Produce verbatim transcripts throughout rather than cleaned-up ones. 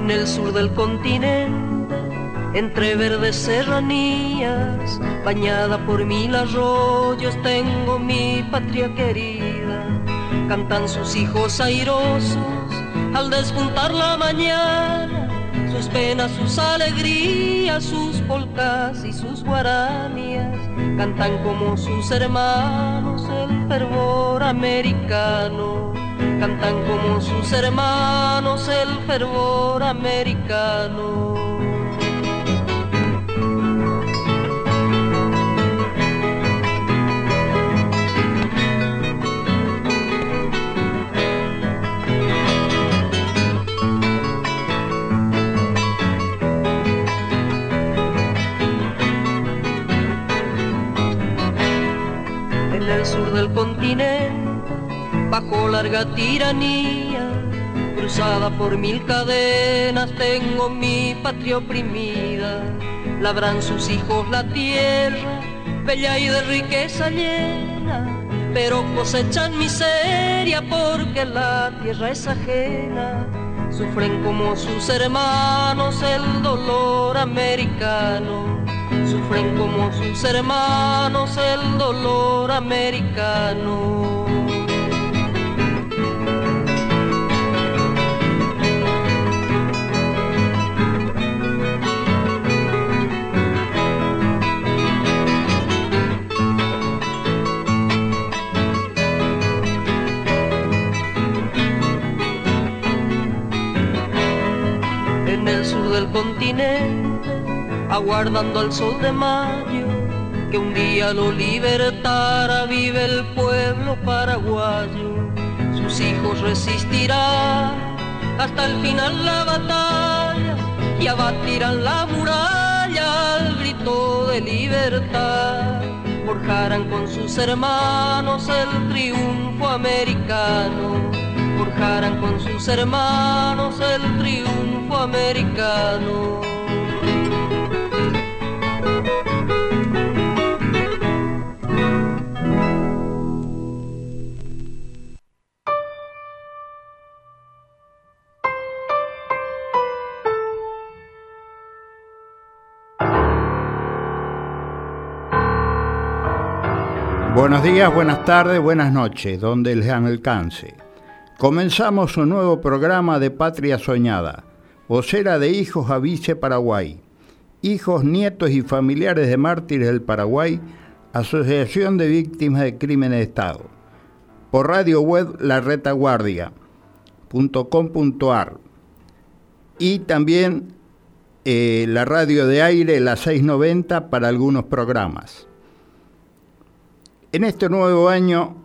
En el sur del continente, entre verdes serranías, bañada por mil arroyos, tengo mi patria querida. Cantan sus hijos airosos al despuntar la mañana, sus penas, sus alegrías, sus polcas y sus guaranías. Cantan como sus hermanos el fervor americano. Cantan como sus hermanos el fervor americano. En el sur del continente, bajo larga tiranía, cruzada por mil cadenas, tengo mi patria oprimida. Labran sus hijos la tierra, bella y de riqueza llena, pero cosechan miseria porque la tierra es ajena. Sufren como sus hermanos el dolor americano. Sufren como sus hermanos el dolor americano. En el sur del continente, aguardando al sol de mayo, que un día lo libertara, vive el pueblo paraguayo. Sus hijos resistirán hasta el final la batalla y abatirán la muralla al grito de libertad. Forjarán con sus hermanos el triunfo americano. Forjarán con sus hermanos el triunfo americano. Buenos días, buenas tardes, buenas noches, donde les alcance. Comenzamos un nuevo programa de Patria Soñada, vocera de Hijos Avice Paraguay, hijos, nietos y familiares de mártires del Paraguay, Asociación de Víctimas de Crímenes de Estado, por radio web la retaguardia punto com punto ar y también eh, la radio de aire, la seiscientos noventa, para algunos programas. En este nuevo año,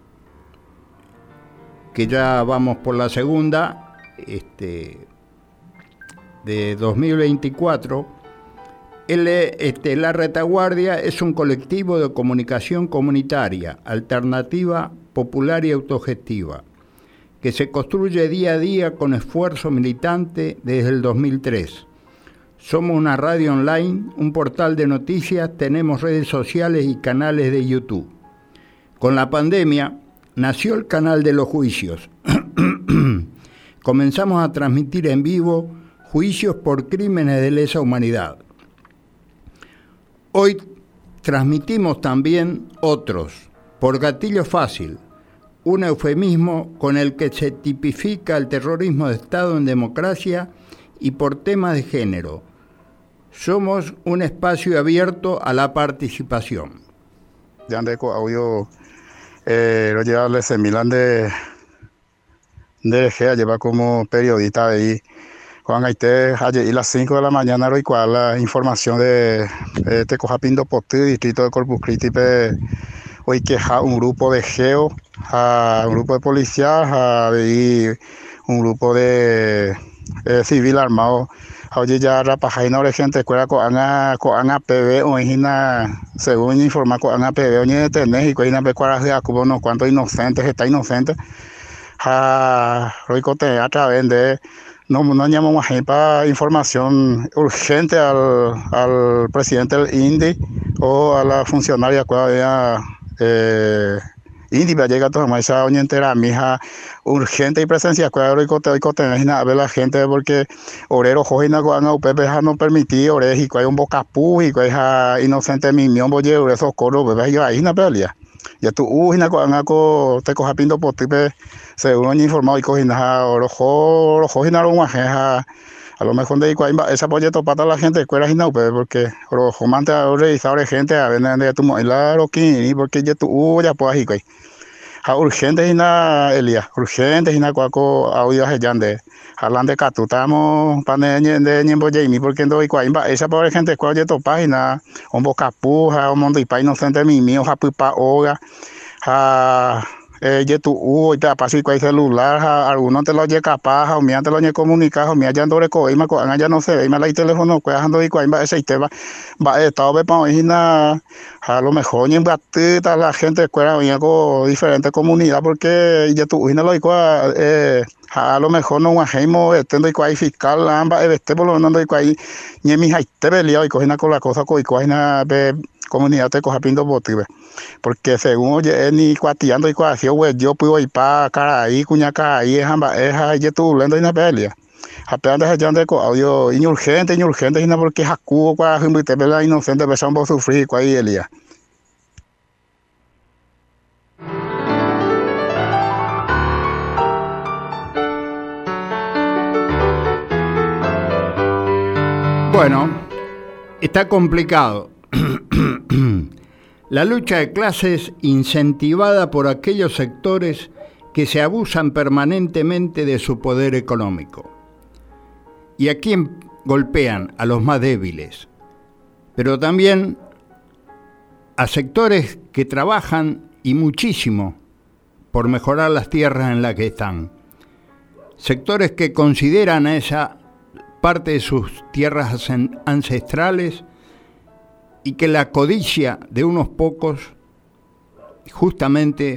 que ya vamos por la segunda, este, de dos mil veinticuatro, el, este, La Retaguardia es un colectivo de comunicación comunitaria, alternativa, popular y autogestiva, que se construye día a día con esfuerzo militante desde el dos mil tres. Somos una radio online, un portal de noticias, tenemos redes sociales y canales de YouTube. Con la pandemia nació el canal de los juicios. Comenzamos a transmitir en vivo juicios por crímenes de lesa humanidad. Hoy transmitimos también otros, por gatillo fácil, un eufemismo con el que se tipifica el terrorismo de Estado en democracia, y por temas de género. Somos un espacio abierto a la participación. Ya ande con audio. Eh, lo lleva a Milán de de Gea, lleva como periodista ahí. Juan Gaité, ayer y las cinco de la mañana, hoy cual la información de eh, Tecojapindo Potí, distrito de Corpus Christi, hoy que un grupo de geo, a un grupo de policías, a un grupo de eh, civil armado. Oye, ya rapaja y no le gente escuela con a con a P B o ina según informa con a P B o ni de tener y con a pecuaras de acubo unos cuantos inocentes está inocente a roicote a través de no no llamamos a para información urgente al al presidente del I N D I o a la funcionaria que había eh, Indi para llegar a tomar esa oña entera, mi hija, urgente y presencia, cuidado y cote, y cote, a ver la gente, porque orero, jojina, cuando pepe, no permití, ore, y cuál un bocapú, y cuál inocente, mi mión, boye, ore, socorro, bebé, yo ahí, una pelea. Ya tú, uh, hina, cuando te coja pindo por ti, según informado, y cojina, orojo, orojo, hina, orojo, a lo mejor de ahí, esa proyecto para la gente, escuela y no, porque orojo, mante, ore, y sabe gente, a ver, de tu moila, roquín, porque ya tú, uh, ya puedes, y ha urgente hina Elia, urgente hina cuaco audio hallande. Hablan de catu, estamos para de ñembo Jamie, porque no hay cuaimba, esa pobre gente cuál tu página, un bocapuja, un mundo y pa inocente mi mío, ha pupa oga, ha eh ye tu u ta pasi cual celular, ha alguno te lo lle capaz, o mi te lo lle comunicar, o mi allá ando reco, y ma allá no se ve, y me la y teléfono, cuajando y cuaimba ese y te va, va estado be pa hina a lo mejor en batita la gente escuela venía con diferentes comunidades porque ya tú no lo igual eh a lo mejor no guajemos estando y cual fiscal ambas este por lo menos y cual ni mi hay te pelea y cogina con la cosa con y cogina de comunidad te coja pindo botive porque según oye ni cuatiando y cual güey yo puedo ir para cara ahí cuña cara ahí es amba es ya tú lendo una pelea apenas allá de audio inurgente inurgente y no porque jacuo para gente la inocente pensamos sufrir cuál Elia. Bueno, está complicado. La lucha de clases incentivada por aquellos sectores que se abusan permanentemente de su poder económico. ¿Y a quién golpean? A los más débiles. Pero también a sectores que trabajan y muchísimo por mejorar las tierras en las que están. Sectores que consideran a esa parte de sus tierras ancestrales y que la codicia de unos pocos justamente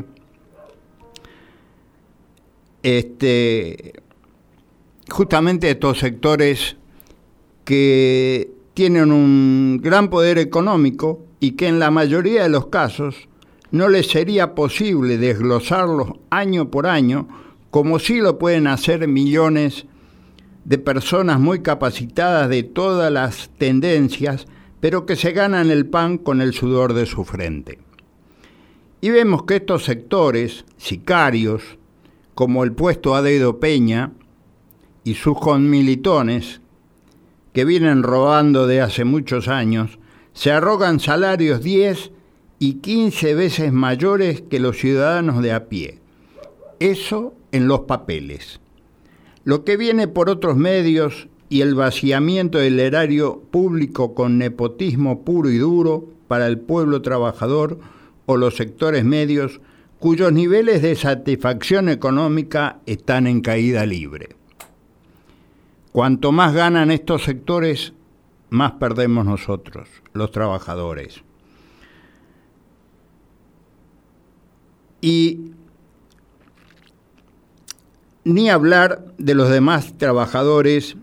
este justamente estos sectores que tienen un gran poder económico y que en la mayoría de los casos no les sería posible desglosarlos año por año como sí lo pueden hacer millones de personas muy capacitadas de todas las tendencias, pero que se ganan el pan con el sudor de su frente. Y vemos que estos sectores, sicarios, como el puesto Adedo Peña y sus conmilitones, que vienen robando de hace muchos años, se arrogan salarios diez y quince veces mayores que los ciudadanos de a pie. Eso en los papeles. Lo que viene por otros medios y el vaciamiento del erario público con nepotismo puro y duro para el pueblo trabajador o los sectores medios cuyos niveles de satisfacción económica están en caída libre. Cuanto más ganan estos sectores, más perdemos nosotros, los trabajadores. Y ni hablar de los demás trabajadores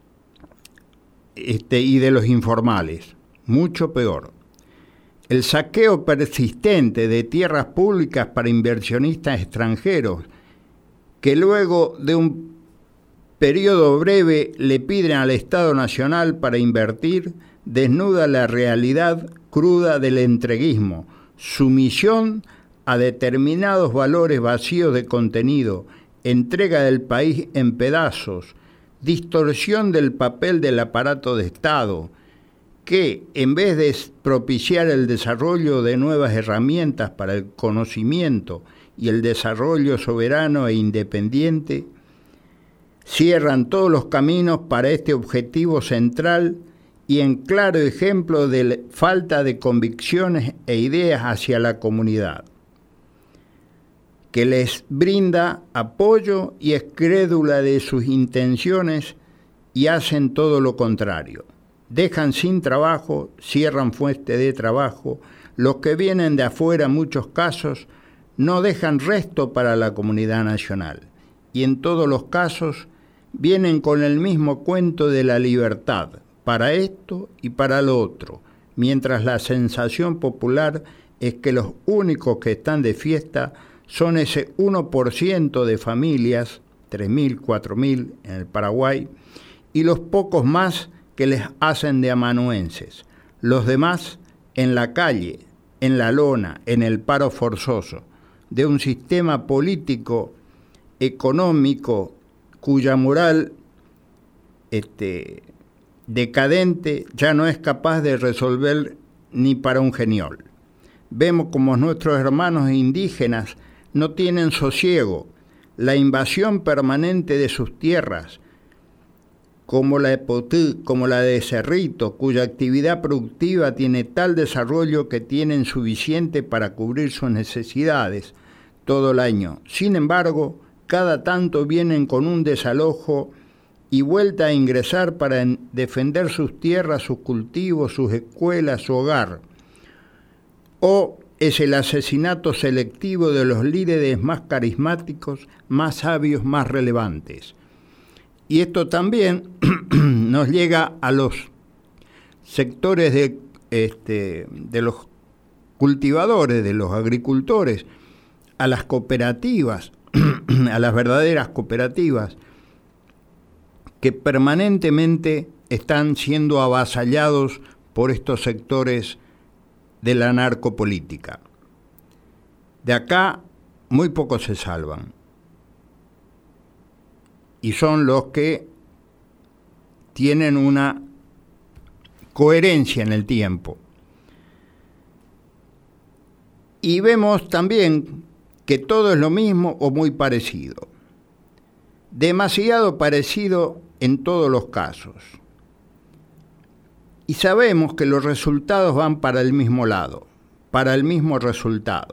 este, y de los informales, mucho peor. El saqueo persistente de tierras públicas para inversionistas extranjeros, que luego de un periodo breve le piden al Estado Nacional para invertir, desnuda la realidad cruda del entreguismo, sumisión a determinados valores vacíos de contenido, entrega del país en pedazos, distorsión del papel del aparato de Estado, que en vez de propiciar el desarrollo de nuevas herramientas para el conocimiento y el desarrollo soberano e independiente, cierran todos los caminos para este objetivo central y en claro ejemplo de falta de convicciones e ideas hacia la comunidad, que les brinda apoyo y es crédula de sus intenciones y hacen todo lo contrario. Dejan sin trabajo, cierran fuente de trabajo, los que vienen de afuera en muchos casos no dejan resto para la comunidad nacional y en todos los casos vienen con el mismo cuento de la libertad, para esto y para lo otro, mientras la sensación popular es que los únicos que están de fiesta son ese uno por ciento de familias, tres mil, cuatro mil en el Paraguay, y los pocos más que les hacen de amanuenses. Los demás en la calle, en la lona, en el paro forzoso, de un sistema político, económico, cuya moral este, decadente ya no es capaz de resolver ni para un geniol. Vemos como nuestros hermanos indígenas no tienen sosiego, la invasión permanente de sus tierras, como la de Potú, como la de Cerrito, cuya actividad productiva tiene tal desarrollo que tienen suficiente para cubrir sus necesidades todo el año. Sin embargo, cada tanto vienen con un desalojo y vuelta a ingresar para defender sus tierras, sus cultivos, sus escuelas, su hogar. O es el asesinato selectivo de los líderes más carismáticos, más sabios, más relevantes. Y esto también nos llega a los sectores de, este, de los cultivadores, de los agricultores, a las cooperativas, a las verdaderas cooperativas, que permanentemente están siendo avasallados por estos sectores de la narcopolítica. De acá muy pocos se salvan. Y son los que tienen una coherencia en el tiempo. Y vemos también que todo es lo mismo o muy parecido. Demasiado parecido en todos los casos. Y sabemos que los resultados van para el mismo lado, para el mismo resultado.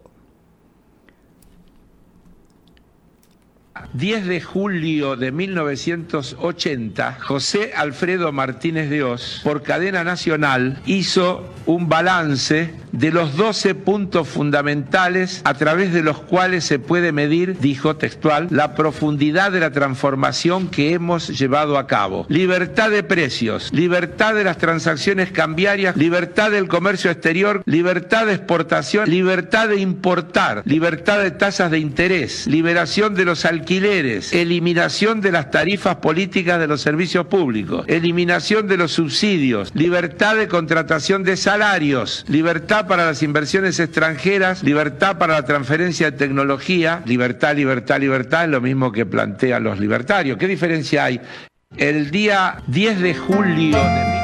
diez de julio de mil novecientos ochenta, José Alfredo Martínez de Oz, por cadena nacional, hizo un balance de los doce puntos fundamentales a través de los cuales se puede medir, dijo textual, la profundidad de la transformación que hemos llevado a cabo. Libertad de precios, libertad de las transacciones cambiarias, libertad del comercio exterior, libertad de exportación, libertad de importar, libertad de tasas de interés, liberación de los alquileres, eliminación de las tarifas políticas de los servicios públicos, eliminación de los subsidios, libertad de contratación de salarios, libertad para las inversiones extranjeras, libertad para la transferencia de tecnología, libertad, libertad, libertad, es lo mismo que plantean los libertarios. ¿Qué diferencia hay? El día diez de julio de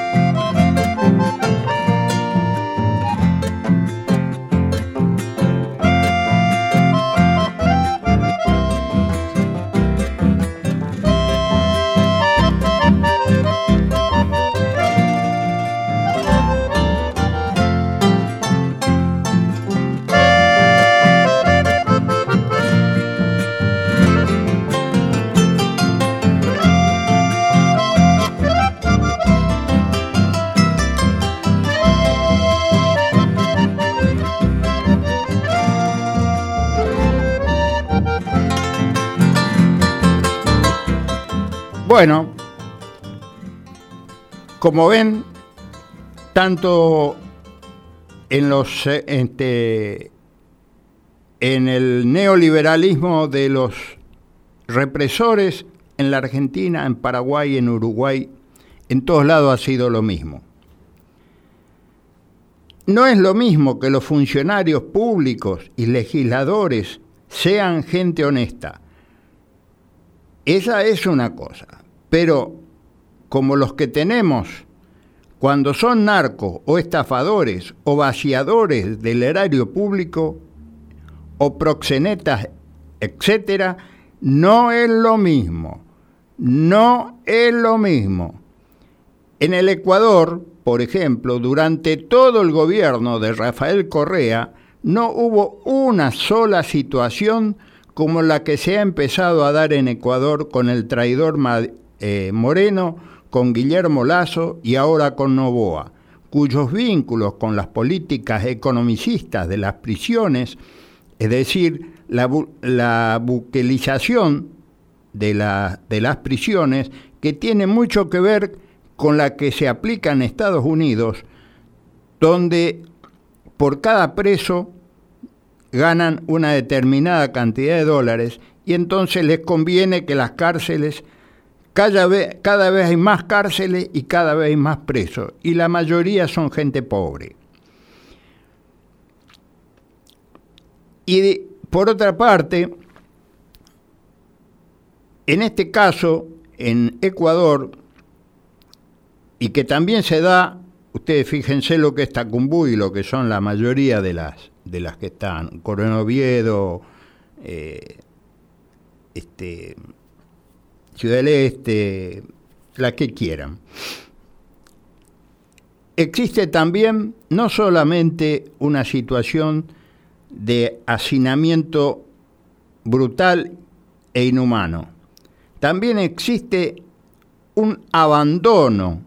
Bueno, como ven, tanto en los este, en el neoliberalismo de los represores en la Argentina, en Paraguay, en Uruguay, en todos lados ha sido lo mismo. No es lo mismo que los funcionarios públicos y legisladores sean gente honesta. Esa es una cosa. Pero como los que tenemos, cuando son narcos o estafadores o vaciadores del erario público o proxenetas, etcétera, no es lo mismo. No es lo mismo. En el Ecuador, por ejemplo, durante todo el gobierno de Rafael Correa, no hubo una sola situación como la que se ha empezado a dar en Ecuador con el traidor eh, Moreno, con Guillermo Lasso y ahora con Noboa, cuyos vínculos con las políticas economicistas de las prisiones, es decir, la, bu la buquelización de, la, de las prisiones, que tiene mucho que ver con la que se aplica en Estados Unidos, donde por cada preso ganan una determinada cantidad de dólares y entonces les conviene que las cárceles, cada vez, cada vez hay más cárceles y cada vez hay más presos, y la mayoría son gente pobre. Y de, por otra parte, en este caso, en Ecuador, y que también se da, ustedes fíjense lo que es Tacumbú y lo que son la mayoría de las, de las que están, Coronel Oviedo, eh, este, Ciudad del Este, las que quieran. Existe también no solamente una situación de hacinamiento brutal e inhumano, también existe un abandono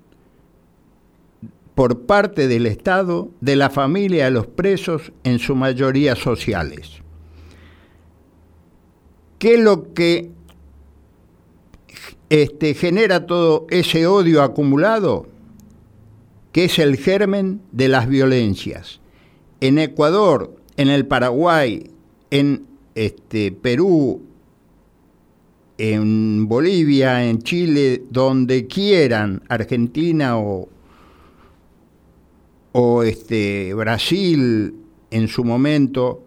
por parte del Estado de la familia de los presos, en su mayoría sociales. ¿Qué es lo que este, genera todo ese odio acumulado? Que es el germen de las violencias. En Ecuador, en el Paraguay, en este, Perú, en Bolivia, en Chile, donde quieran, Argentina o, o este, Brasil en su momento,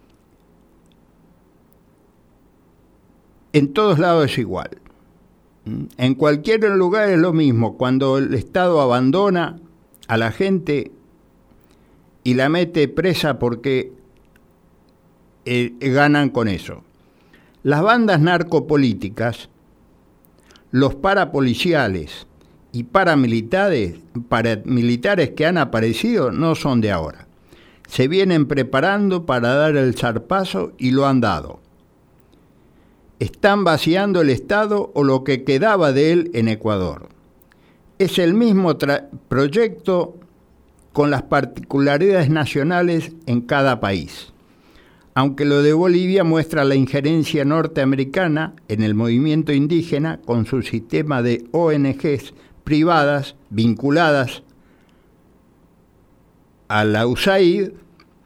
en todos lados es igual. En cualquier lugar es lo mismo. Cuando el Estado abandona a la gente y la mete presa porque eh, ganan con eso. Las bandas narcopolíticas, los parapoliciales y paramilitares, paramilitares que han aparecido no son de ahora. Se vienen preparando para dar el zarpazo y lo han dado. Están vaciando el Estado o lo que quedaba de él en Ecuador. Es el mismo tra- proyecto con las particularidades nacionales en cada país. Aunque lo de Bolivia muestra la injerencia norteamericana en el movimiento indígena con su sistema de O N Ges privadas vinculadas a la U S A I D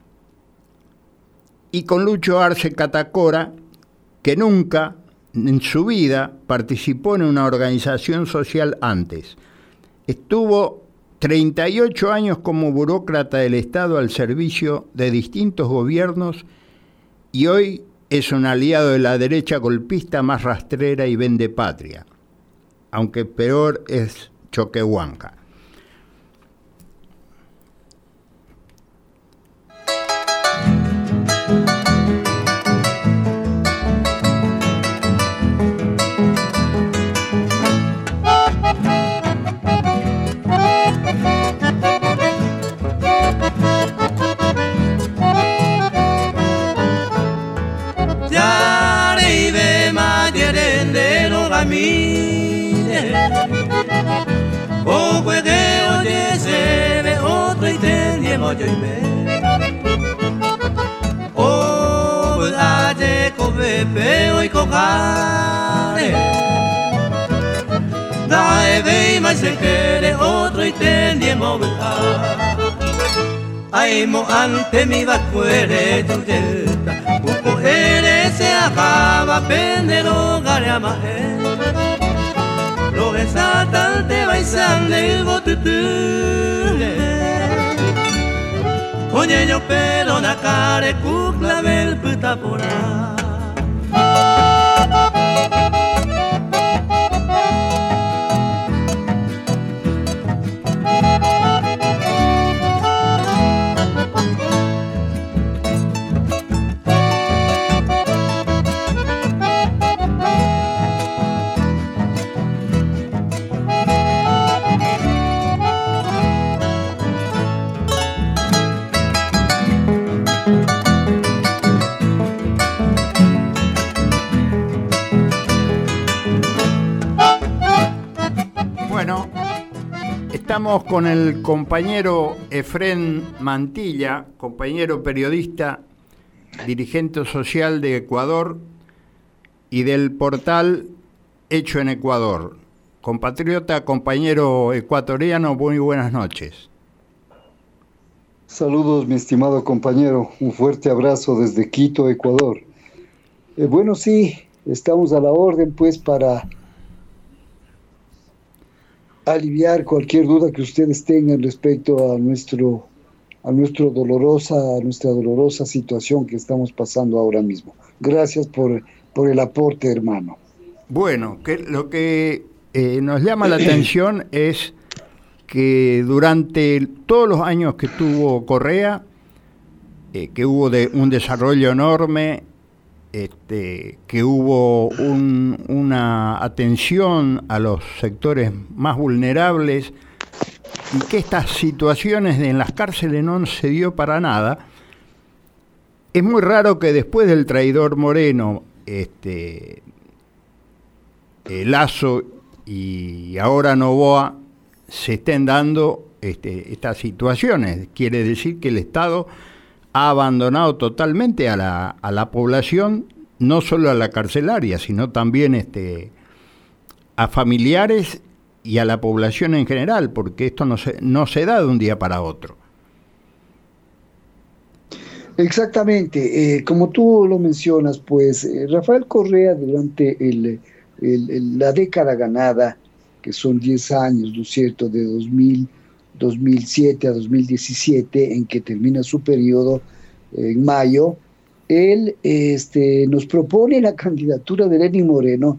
y con Lucho Arce Catacora, que nunca en su vida participó en una organización social antes. Estuvo treinta y ocho años como burócrata del Estado al servicio de distintos gobiernos y hoy es un aliado de la derecha golpista más rastrera y vendepatria, aunque peor es Choquehuanca. O juegueo de sebe otro y tendiemos yo y me O aye cobe peo y cojare Dae ve y más se quiere otro y tendiemos Ay mo ante mi vacuere tuyeta Uco eres se acaba pendero gareama Lo desatan te baisan del botutule Coñeño pero na care cucla bel puta pora Estamos con el compañero Efrén Mantilla, compañero periodista, dirigente social de Ecuador y del portal Hecho en Ecuador. Compatriota, compañero ecuatoriano, muy buenas noches. Saludos, mi estimado compañero. Un fuerte abrazo desde Quito, Ecuador. Eh, bueno, sí, estamos a la orden, pues, para aliviar cualquier duda que ustedes tengan respecto a nuestro, a nuestro dolorosa, a nuestra dolorosa situación que estamos pasando ahora mismo. Gracias por, por el aporte, hermano. Bueno, que lo que eh, nos llama la atención es que durante todos los años que tuvo Correa, eh, que hubo de, un desarrollo enorme, este, que hubo un, una atención a los sectores más vulnerables, y que estas situaciones en las cárceles no se dio para nada. Es muy raro que después del traidor Moreno, este, Lasso y ahora Noboa, se estén dando este, estas situaciones. Quiere decir que el Estado ha abandonado totalmente a la, a la población, no solo a la carcelaria, sino también este, a familiares y a la población en general, porque esto no se, no se da de un día para otro. Exactamente, eh, como tú lo mencionas, pues eh, Rafael Correa durante el, el, el, la década ganada, que son diez años, ¿no es cierto?, de dos mil, dos mil siete a dos mil diecisiete, en que termina su periodo eh, en mayo, él este, nos propone la candidatura de Lenín Moreno,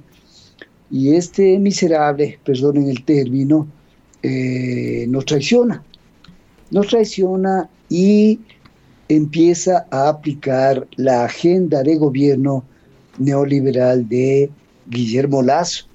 y este miserable, perdonen el término, eh, nos traiciona, nos traiciona y empieza a aplicar la agenda de gobierno neoliberal de Guillermo Lasso.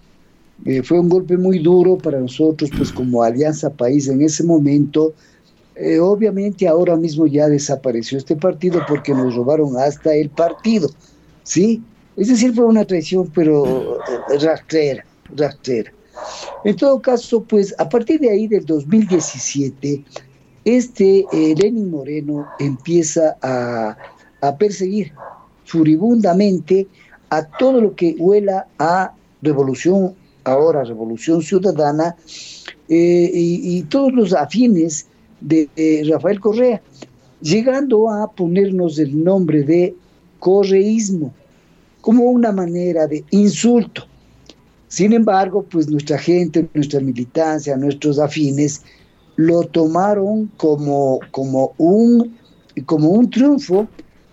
Eh, fue un golpe muy duro para nosotros, pues como Alianza País en ese momento. Eh, obviamente ahora mismo ya desapareció este partido porque nos robaron hasta el partido, ¿sí? Es decir, fue una traición, pero eh, rastrera, rastrera. En todo caso, pues a partir de ahí del dos mil diecisiete, este eh, Lenín Moreno empieza a, a perseguir furibundamente a todo lo que huela a revolución, ahora Revolución Ciudadana, eh, y, y todos los afines de eh, Rafael Correa, llegando a ponernos el nombre de correísmo, como una manera de insulto. Sin embargo, pues nuestra gente, nuestra militancia, nuestros afines, lo tomaron como, como, un, como un triunfo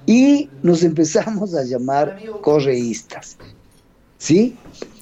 y nos empezamos a llamar correístas, ¿sí?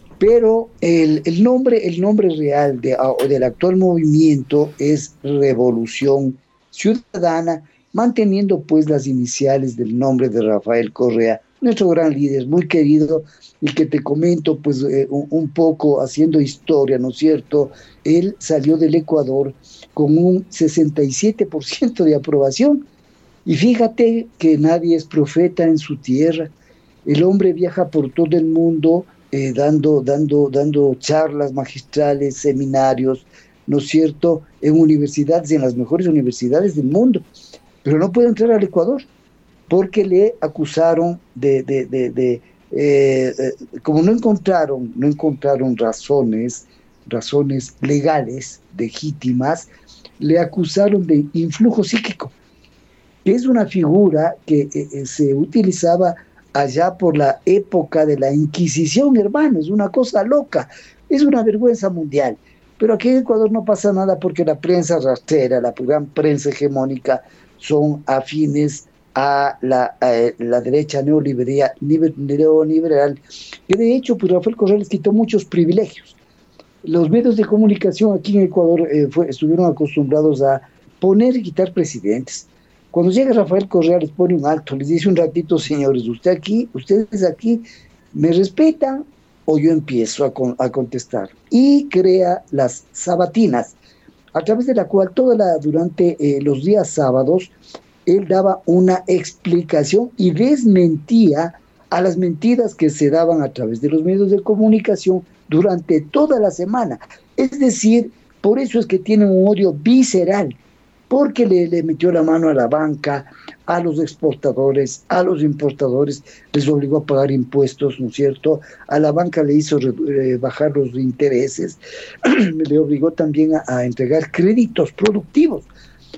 Pero el, el, nombre, el nombre real de, del actual movimiento es Revolución Ciudadana, manteniendo pues las iniciales del nombre de Rafael Correa, nuestro gran líder, muy querido, y que te comento pues eh, un, un poco haciendo historia, ¿no es cierto? Él salió del Ecuador con un sesenta y siete por ciento de aprobación, y fíjate que nadie es profeta en su tierra. El hombre viaja por todo el mundo eh, dando, dando, dando charlas magistrales, seminarios, ¿no es cierto?, en universidades, en las mejores universidades del mundo, pero no puede entrar al Ecuador porque le acusaron de, de, de, de eh, eh, como no encontraron, no encontraron razones, razones legales, legítimas, le acusaron de influjo psíquico, que es una figura que eh, se utilizaba allá por la época de la Inquisición, hermano, es una cosa loca, es una vergüenza mundial. Pero aquí en Ecuador no pasa nada porque la prensa rastrera, la gran prensa hegemónica, son afines a la, a la derecha neoliberal, neoliberal, que de hecho pues Rafael Correa les quitó muchos privilegios. Los medios de comunicación aquí en Ecuador eh, fue, estuvieron acostumbrados a poner y quitar presidentes. Cuando llega Rafael Correa les pone un alto, les dice un ratito, señores, usted aquí, ustedes aquí me respetan o yo empiezo a, con, a contestar. Y crea las sabatinas, a través de la cual toda la, durante eh, los días sábados él daba una explicación y desmentía a las mentiras que se daban a través de los medios de comunicación durante toda la semana. Es decir, por eso es que tiene un odio visceral, porque le, le metió la mano a la banca, a los exportadores, a los importadores, les obligó a pagar impuestos, ¿no es cierto? A la banca le hizo eh, bajar los intereses, le obligó también a, a entregar créditos productivos.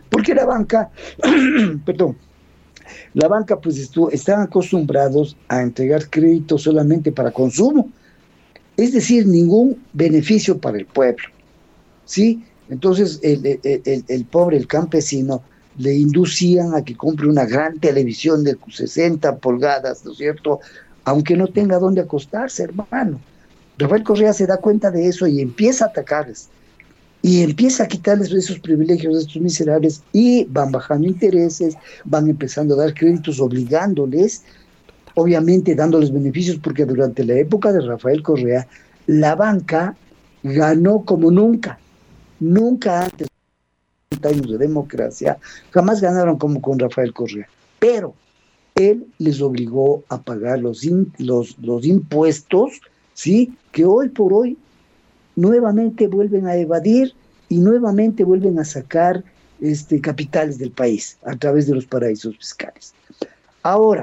Porque la banca, perdón, la banca pues estuvo, están acostumbrados a entregar créditos solamente para consumo, es decir, ningún beneficio para el pueblo, ¿sí? Entonces el, el, el, el pobre, el campesino, le inducían a que compre una gran televisión de sesenta pulgadas, ¿no es cierto?, aunque no tenga dónde acostarse, hermano. Rafael Correa se da cuenta de eso y empieza a atacarles, y empieza a quitarles esos privilegios a estos miserables, y van bajando intereses, van empezando a dar créditos obligándoles, obviamente dándoles beneficios, porque durante la época de Rafael Correa, la banca ganó como nunca, nunca antes de treinta años de democracia, jamás ganaron como con Rafael Correa, pero él les obligó a pagar los, in, los, los impuestos, ¿sí?, que hoy por hoy nuevamente vuelven a evadir y nuevamente vuelven a sacar este, capitales del país a través de los paraísos fiscales. Ahora,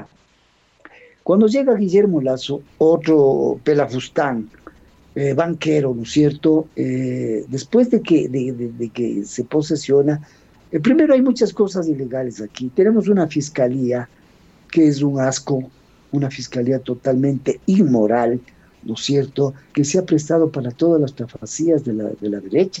cuando llega Guillermo Lasso, otro pelafustán, eh, banquero, ¿no es cierto?, eh, después de que, de, de, de que se posesiona, eh, primero hay muchas cosas ilegales aquí. Tenemos una fiscalía que es un asco, una fiscalía totalmente inmoral, ¿no es cierto?, que se ha prestado para todas las trafacías de la, de la derecha.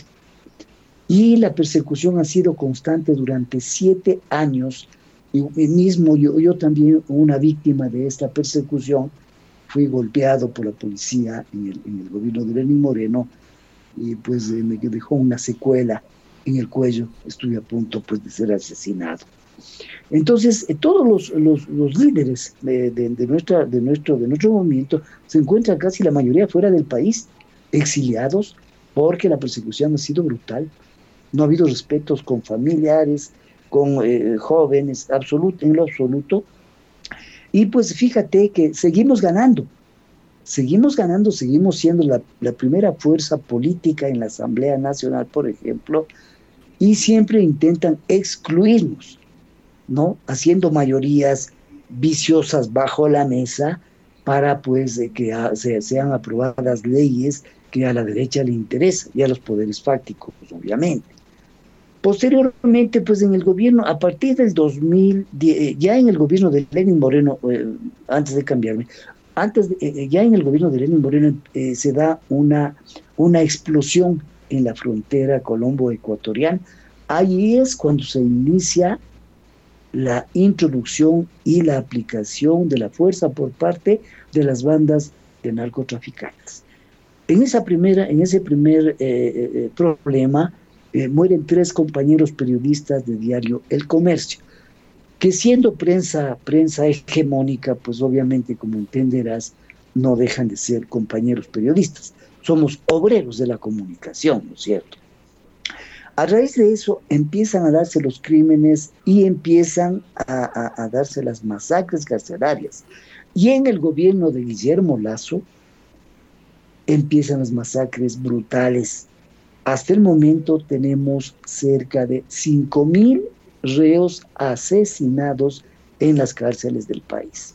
Y la persecución ha sido constante durante siete años, y, y mismo yo, yo también, una víctima de esta persecución, fui golpeado por la policía en el, en el gobierno de Lenín Moreno, y pues eh, me dejó una secuela en el cuello, estuve a punto pues de ser asesinado. Entonces, eh, todos los, los, los líderes de, de, de, nuestra, de, nuestro, de nuestro movimiento se encuentran casi la mayoría fuera del país, exiliados, porque la persecución ha sido brutal. No ha habido respetos con familiares, con eh, jóvenes, absoluto, en lo absoluto. Y pues fíjate que seguimos ganando, seguimos ganando, seguimos siendo la, la primera fuerza política en la Asamblea Nacional, por ejemplo, y siempre intentan excluirnos, ¿no?, haciendo mayorías viciosas bajo la mesa para pues eh, que a, se, sean aprobadas leyes que a la derecha le interesa y a los poderes fácticos, pues, obviamente. Posteriormente, pues en el gobierno, a partir del dos mil diez, ya en el gobierno de Lenín Moreno, eh, antes de cambiarme, antes de, eh, ya en el gobierno de Lenín Moreno eh, se da una, una explosión en la frontera colombo-ecuatoriana. Ahí es cuando se inicia la introducción y la aplicación de la fuerza por parte de las bandas de narcotraficantes. En, esa primera, en ese primer eh, eh, problema eh, mueren tres compañeros periodistas de diario El Comercio, que siendo prensa, prensa hegemónica, pues obviamente, como entenderás, no dejan de ser compañeros periodistas. Somos obreros de la comunicación, ¿no es cierto? A raíz de eso empiezan a darse los crímenes y empiezan a, a, a darse las masacres carcelarias. Y en el gobierno de Guillermo Lasso empiezan las masacres brutales. Hasta el momento tenemos cerca de cinco mil reos asesinados en las cárceles del país.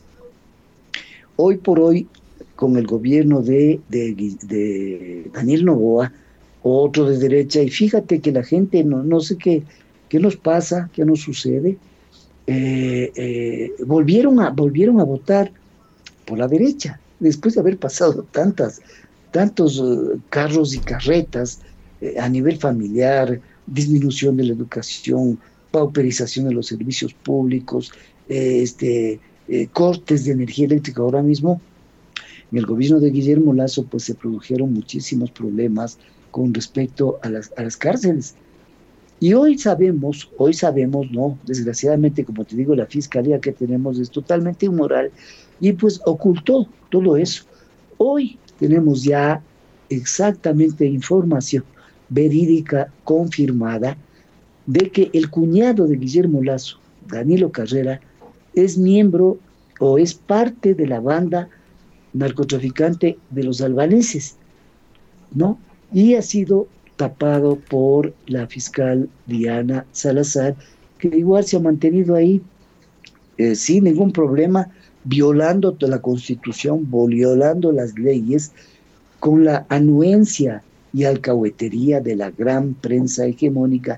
Hoy por hoy, con el gobierno de, de, de Daniel Noboa, otro de derecha, y fíjate que la gente, no, no sé qué, qué nos pasa, qué nos sucede, eh, eh, volvieron, a, volvieron a votar por la derecha, después de haber pasado tantas, tantos uh, carros y carretas eh, a nivel familiar, disminución de la educación, pauperización de los servicios públicos, eh, este, eh, cortes de energía eléctrica. Ahora mismo, en el gobierno de Guillermo Lasso, pues se produjeron muchísimos problemas con respecto a las, a las cárceles. Y hoy sabemos, hoy sabemos, no, desgraciadamente, como te digo, la fiscalía que tenemos es totalmente inmoral y pues ocultó todo eso. Hoy tenemos ya exactamente información verídica, confirmada, de que el cuñado de Guillermo Lasso, Danilo Carrera, es miembro o es parte de la banda narcotraficante de los albaneses, ¿no? Y ha sido tapado por la fiscal Diana Salazar, que igual se ha mantenido ahí eh, sin ningún problema, violando la Constitución, violando las leyes, con la anuencia y alcahuetería de la gran prensa hegemónica,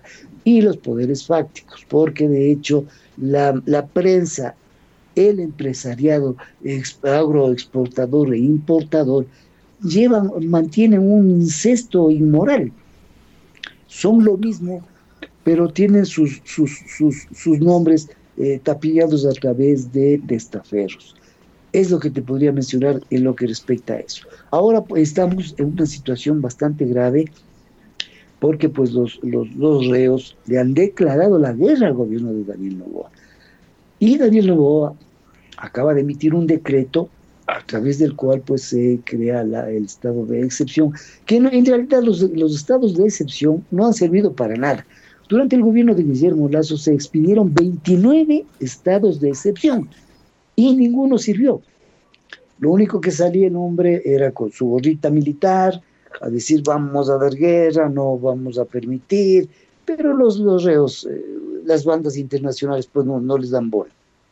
y los poderes fácticos, porque de hecho la, la prensa, el empresariado agroexportador e importador llevan, mantienen un incesto inmoral. Son lo mismo, pero tienen sus, sus, sus, sus nombres eh, tapillados a través de testaferros. Es lo que te podría mencionar en lo que respecta a eso. Ahora pues, estamos en una situación bastante grave, porque pues los, los, los reos le han declarado la guerra al gobierno de Daniel Noboa. Y Daniel Noboa acaba de emitir un decreto a través del cual pues se crea la, el estado de excepción, que no, en realidad los, los estados de excepción no han servido para nada. Durante el gobierno de Guillermo Lasso se expidieron veintinueve estados de excepción y ninguno sirvió. Lo único que salía el hombre era con su gorrita militar, a decir vamos a dar guerra, no vamos a permitir, pero los, los reos, eh, las bandas internacionales pues no, no les dan bola.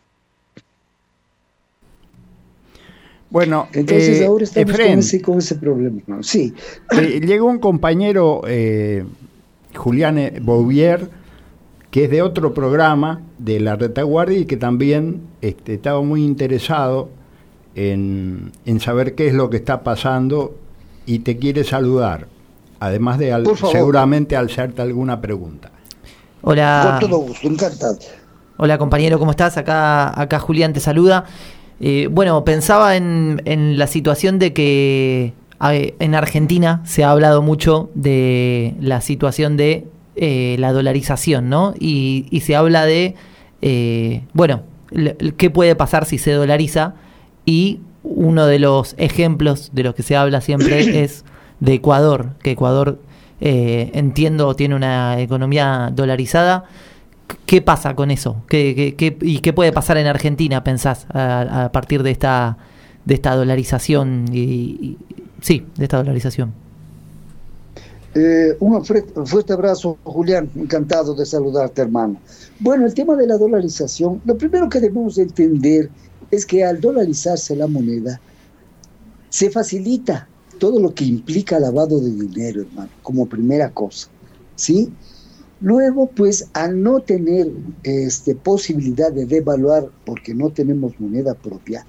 Bueno, entonces eh, ahora estamos Efren, con, ese, con ese problema, ¿no? Sí. Eh, llegó un compañero, eh, Julián Bouvier, que es de otro programa de La Retaguardia y que también este, estaba muy interesado en, en saber qué es lo que está pasando y te quiere saludar, además de al, seguramente hacerte alguna pregunta. Hola. Con todo gusto, encantado. Hola compañero, ¿cómo estás? Acá, acá Julián te saluda. Eh, bueno, pensaba en, en la situación de que a, en Argentina se ha hablado mucho de la situación de eh, la dolarización, ¿no? Y, y se habla de, eh, bueno, qué puede pasar si se dolariza, y uno de los ejemplos de los que se habla siempre es de Ecuador, que Ecuador, eh, entiendo, tiene una economía dolarizada. ¿Qué pasa con eso? ¿Qué, qué, qué, ¿Y qué puede pasar en Argentina, pensás, a, a partir de esta de esta dolarización? Y, y, sí, de esta dolarización. Eh, un fuerte, fuerte abrazo, Julián. Encantado de saludarte, hermano. Bueno, el tema de la dolarización, lo primero que debemos entender es que al dolarizarse la moneda, se facilita todo lo que implica lavado de dinero, hermano, como primera cosa, ¿sí? Luego, pues, al no tener este, posibilidad de devaluar, porque no tenemos moneda propia,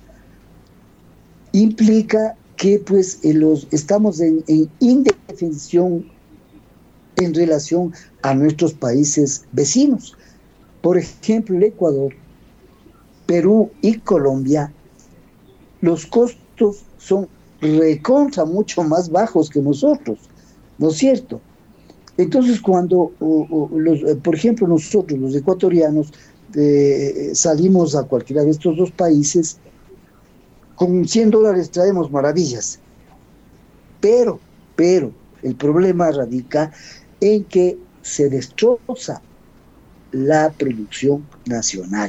implica que, pues, en los, estamos en, en indefensión en relación a nuestros países vecinos. Por ejemplo, el Ecuador, Perú y Colombia, los costos son recontra mucho más bajos que nosotros, ¿no es cierto? Entonces, cuando, uh, uh, los, uh, por ejemplo, nosotros, los ecuatorianos, eh, salimos a cualquiera de estos dos países, con cien dólares traemos maravillas. Pero, pero, el problema radica en que se destroza la producción nacional.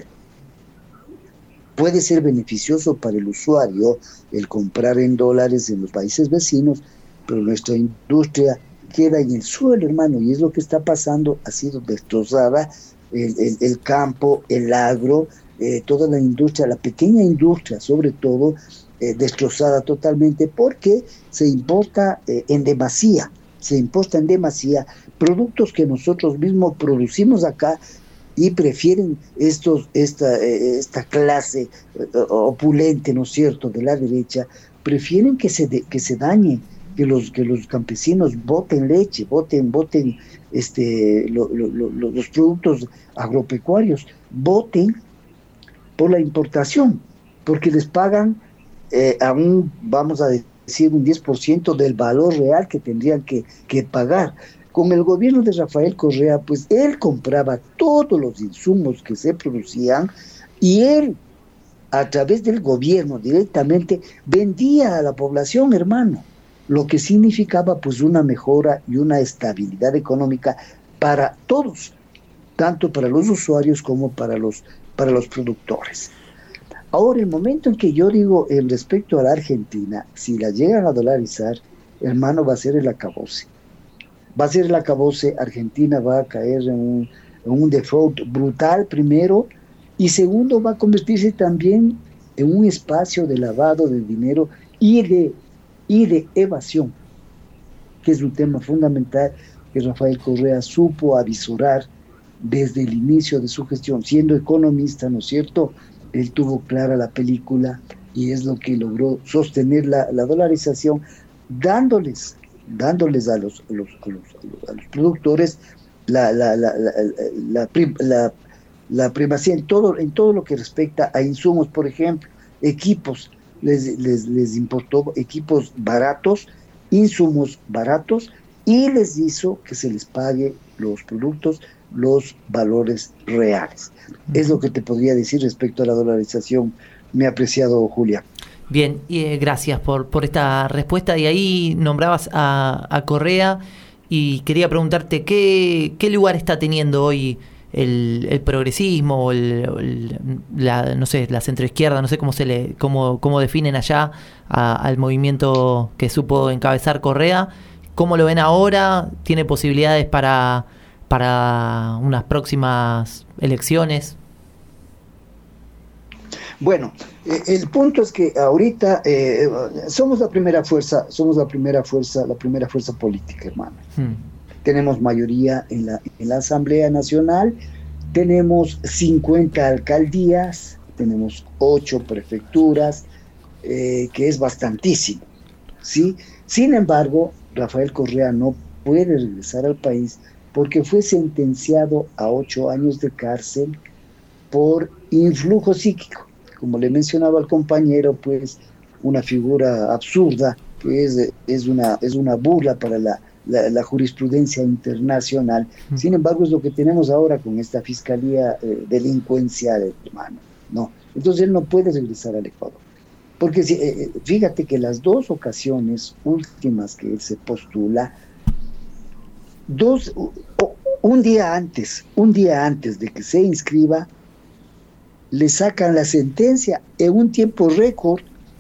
Puede ser beneficioso para el usuario el comprar en dólares en los países vecinos, pero nuestra industria queda en el suelo, hermano, y es lo que está pasando. Ha sido destrozada el, el, el campo, el agro, eh, toda la industria, la pequeña industria sobre todo, eh, destrozada totalmente, porque se importa eh, en demasía, se importa en demasía productos que nosotros mismos producimos acá, y prefieren estos esta eh, esta clase eh, opulente, ¿no es cierto?, de la derecha, prefieren que se de, que se dañe, que los que los campesinos boten leche, boten boten este lo, lo, lo, los productos agropecuarios, boten por la importación, porque les pagan eh, a un, vamos a decir, un diez por ciento del valor real que tendrían que, que pagar. Con el gobierno de Rafael Correa, pues él compraba todos los insumos que se producían y él, a través del gobierno directamente, vendía a la población, hermano, lo que significaba pues una mejora y una estabilidad económica para todos, tanto para los usuarios como para los, para los productores. Ahora, el momento en que yo digo en respecto a la Argentina, si la llegan a dolarizar, hermano, va a ser el acabose. Va a ser el acabose. Argentina va a caer en un, en un default brutal, primero, y segundo, va a convertirse también en un espacio de lavado de dinero y de, y de evasión, que es un tema fundamental que Rafael Correa supo avisorar desde el inicio de su gestión, siendo economista, ¿no es cierto? Él tuvo clara la película y es lo que logró sostener la, la dolarización, dándoles, dándoles a los, a los, a los, a los productores la, la, la, la, la, la, la, la primacía en todo, en todo lo que respecta a insumos, por ejemplo, equipos, les, les, les importó equipos baratos, insumos baratos, y les hizo que se les pague los productos, los valores reales. Es lo que te podría decir respecto a la dolarización, mi apreciado Julián. Bien, y, eh, gracias por, por esta respuesta. Y ahí nombrabas a, a Correa y quería preguntarte qué, qué lugar está teniendo hoy el, el progresismo, el, el, la, no sé, la centroizquierda, no sé cómo se le, cómo, cómo definen allá a, al movimiento que supo encabezar Correa. ¿Cómo lo ven ahora? ¿Tiene posibilidades para, para unas próximas elecciones? Bueno, eh, el punto es que ahorita eh, somos la primera fuerza, somos la primera fuerza, la primera fuerza política, hermano. Hmm. Tenemos mayoría en la, en la Asamblea Nacional, tenemos cincuenta alcaldías, tenemos ocho prefecturas, eh, que es bastantísimo, ¿sí? Sin embargo, Rafael Correa no puede regresar al país porque fue sentenciado a ocho años de cárcel por influjo psíquico. Como le mencionaba al compañero, pues una figura absurda que es, es, una, es una burla para la, la, la jurisprudencia internacional. Mm. Sin embargo, es lo que tenemos ahora con esta fiscalía eh, delincuencial, hermano, ¿no? Entonces él no puede regresar al Ecuador. Porque eh, fíjate que las dos ocasiones últimas que él se postula, dos, un día antes, un día antes de que se inscriba, le sacan la sentencia en un tiempo récord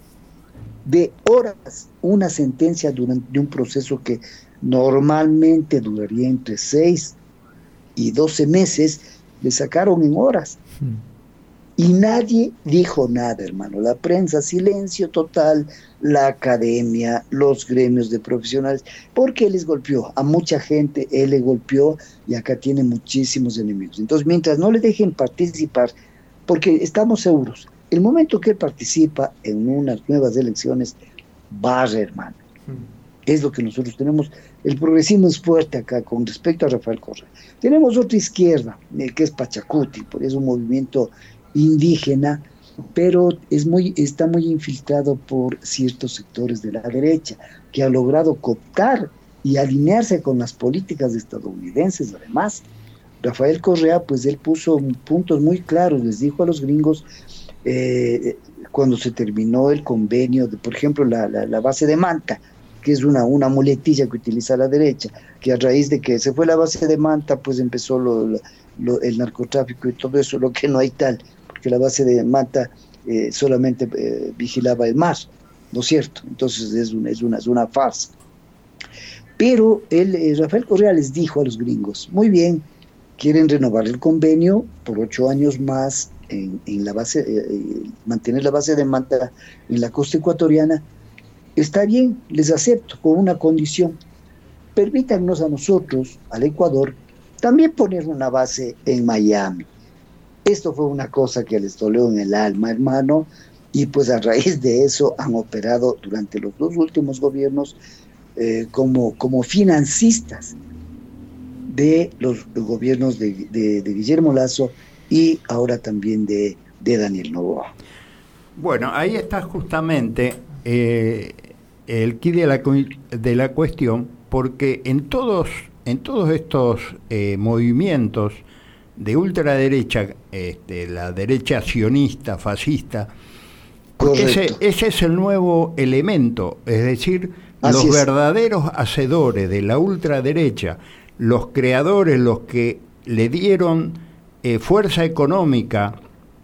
de horas, una sentencia durante un proceso que normalmente duraría entre seis y doce meses, le sacaron en horas. Hmm. Y nadie dijo nada, hermano. La prensa, silencio total, la academia, los gremios de profesionales, porque él les golpeó a mucha gente, él le golpeó y acá tiene muchísimos enemigos. Entonces, mientras no le dejen participar, porque estamos seguros, el momento que él participa en unas nuevas elecciones, barre, hermano. Mm. Es lo que nosotros tenemos. El progresismo es fuerte acá con respecto a Rafael Correa. Tenemos otra izquierda, eh, que es Pachacuti, es un movimiento indígena, pero es muy, está muy infiltrado por ciertos sectores de la derecha, que ha logrado cooptar y alinearse con las políticas estadounidenses. Además, Rafael Correa, pues él puso puntos muy claros, les dijo a los gringos, eh, cuando se terminó el convenio, de, por ejemplo, la, la, la base de Manta, que es una, una muletilla que utiliza la derecha, que a raíz de que se fue la base de Manta, pues empezó lo, lo, el narcotráfico y todo eso, lo que no hay tal, porque la base de Manta eh, solamente eh, vigilaba el mar, ¿no es cierto? Entonces es una, es una, es una farsa. Pero él, eh, Rafael Correa les dijo a los gringos, muy bien, quieren renovar el convenio por ocho años más, en, en la base, eh, mantener la base de Manta en la costa ecuatoriana, está bien, les acepto, con una condición, permítanos a nosotros, al Ecuador, también poner una base en Miami. Esto fue una cosa que les dolió en el alma, hermano, y pues a raíz de eso han operado durante los dos últimos gobiernos eh, como, como financistas de los gobiernos de, de, de Guillermo Lasso y ahora también de, de Daniel Noboa. Bueno, ahí está justamente eh, el quid de la, de la cuestión, porque en todos, en todos estos eh, movimientos de ultraderecha, este, la derecha sionista, fascista, ese, ese es el nuevo elemento, es decir, Así los es. verdaderos hacedores de la ultraderecha, los creadores, los que le dieron eh, fuerza económica